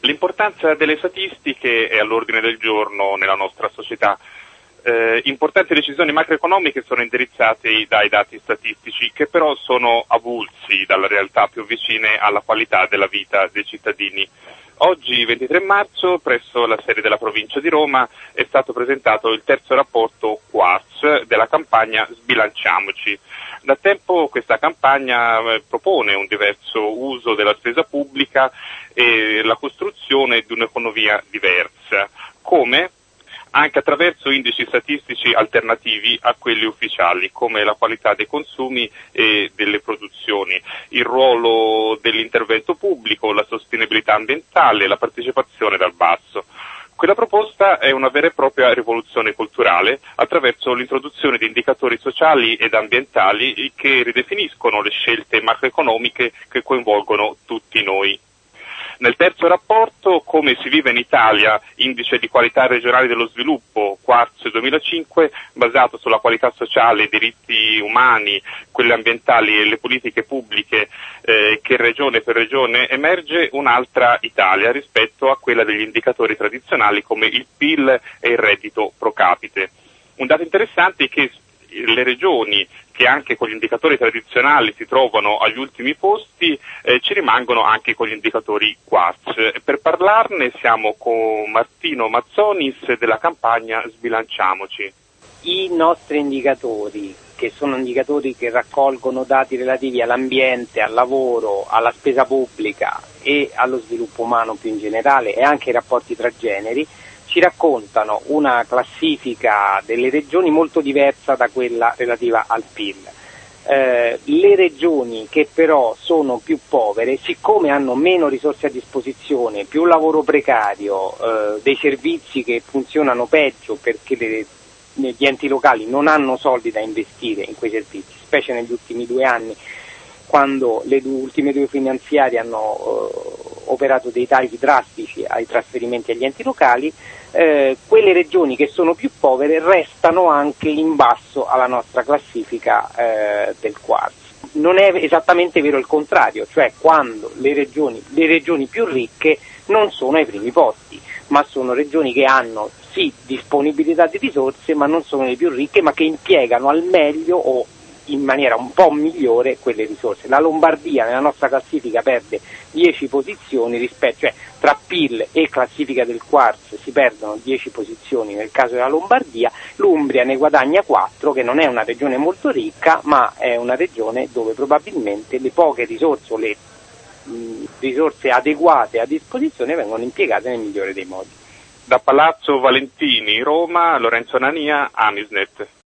L'importanza delle statistiche è all'ordine del giorno nella nostra società. Importanti decisioni macroeconomiche sono indirizzate dai dati statistici, che però sono avulsi dalla realtà più vicine alla qualità della vita dei cittadini. Oggi, 23 marzo, presso la sede della provincia di Roma è stato presentato il terzo rapporto Quartz della campagna Sbilanciamoci. Da tempo questa campagna propone un diverso uso della spesa pubblica e la costruzione di un'economia diversa. Come? Anche attraverso indici statistici alternativi a quelli ufficiali, come la qualità dei consumi e delle produzioni, il ruolo dell'intervento pubblico, la sostenibilità ambientale, la partecipazione dal basso. Quella proposta è una vera e propria rivoluzione culturale attraverso l'introduzione di indicatori sociali ed ambientali che ridefiniscono le scelte macroeconomiche che coinvolgono tutti noi. Nel terzo rapporto, Come si vive in Italia, indice di qualità regionale dello sviluppo, Quartz 2005, basato sulla qualità sociale, i diritti umani, quelli ambientali e le politiche pubbliche che regione per regione, emerge un'altra Italia rispetto a quella degli indicatori tradizionali come il PIL e il reddito pro capite. Un dato interessante è che le regioni che anche con gli indicatori tradizionali si trovano agli ultimi posti ci rimangono anche con gli indicatori Quartz. Per parlarne siamo con Martino Mazzonis della campagna Sbilanciamoci. I nostri indicatori, che sono indicatori che raccolgono dati relativi all'ambiente, al lavoro, alla spesa pubblica e allo sviluppo umano più in generale e anche ai rapporti tra generi, ci raccontano una classifica delle regioni molto diversa da quella relativa al PIL. Le regioni che però sono più povere, siccome hanno meno risorse a disposizione, più lavoro precario, dei servizi che funzionano peggio perché gli enti locali non hanno soldi da investire in quei servizi, specie negli ultimi 2 anni, quando le ultime 2 finanziarie hanno operato dei tagli drastici ai trasferimenti agli enti locali, quelle regioni che sono più povere restano anche in basso alla nostra classifica del Quartz. Non è esattamente vero il contrario, cioè quando le regioni più ricche non sono ai primi posti, ma sono regioni che hanno sì disponibilità di risorse, ma non sono le più ricche, ma che impiegano al meglio o in maniera un po' migliore quelle risorse. La Lombardia nella nostra classifica perde 10 posizioni cioè tra PIL e classifica del Quartz si perdono 10 posizioni nel caso della Lombardia, l'Umbria ne guadagna 4, che non è una regione molto ricca, ma è una regione dove probabilmente le poche risorse o le risorse adeguate a disposizione vengono impiegate nel migliore dei modi. Da Palazzo Valentini, Roma, Lorenzo Nania, Amisnet.